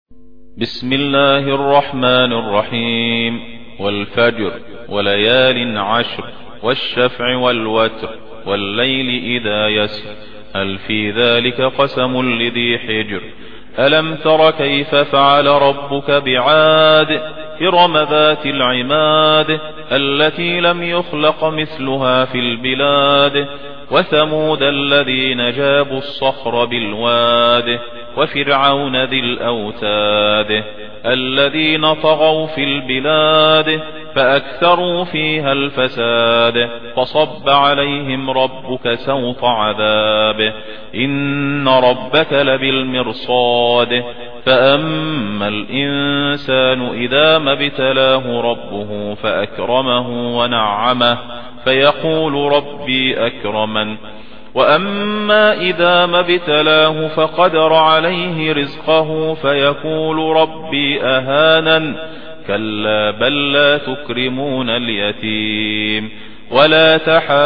بسم الله الرحمن الرحيم. والفجر وليال عشر والشفع والوتر والليل إذا يسر هل في ذلك قسم لذي حجر ألم تر كيف فعل ربك بعاد إرم ذات العماد التي لم يخلق مثلها في البلاد وثمود الذين جابوا الصخر بالواد وفرعون ذي الأوتاد الذين طغوا في البلاد فأكثروا فيها الفساد فصب عليهم ربك سوط عذاب إن ربك لبالمرصاد فأما الإنسان إذا ما ابتلاه ربه فأكرمه ونعمه فيقول ربي أكرمن وأما إذا ما ابتلاه فقدر عليه رزقه فيقول ربي أهانن كلا بل لا تكرمون اليتيم ولا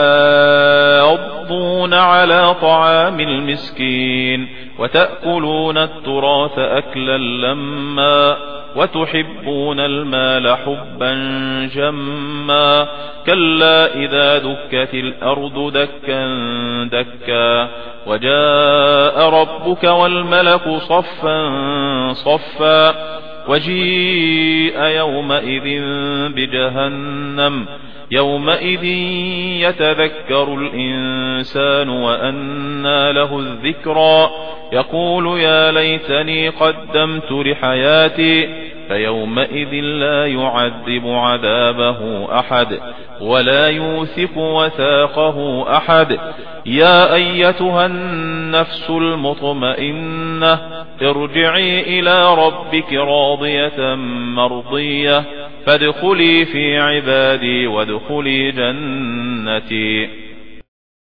تحاضون على طعام المسكين وتأكلون التراث أكلا لما وتحبون المال حبا جما كلا إذا دكت الأرض دكا دكا وجاء ربك والملك صفا صفا وجيء يومئذ بجهنم يومئذ يتذكر الإنسان وأنى له الذكرى يقول يا ليتني قدمت لحياتي فيومئذ لا يعذب عذابه أحد ولا يوثق وثاقه أحد يا أيتها النفس المطمئنة ارجعي إلى ربك راضية مرضية فادخلي في عبادي وادخلي جنتي.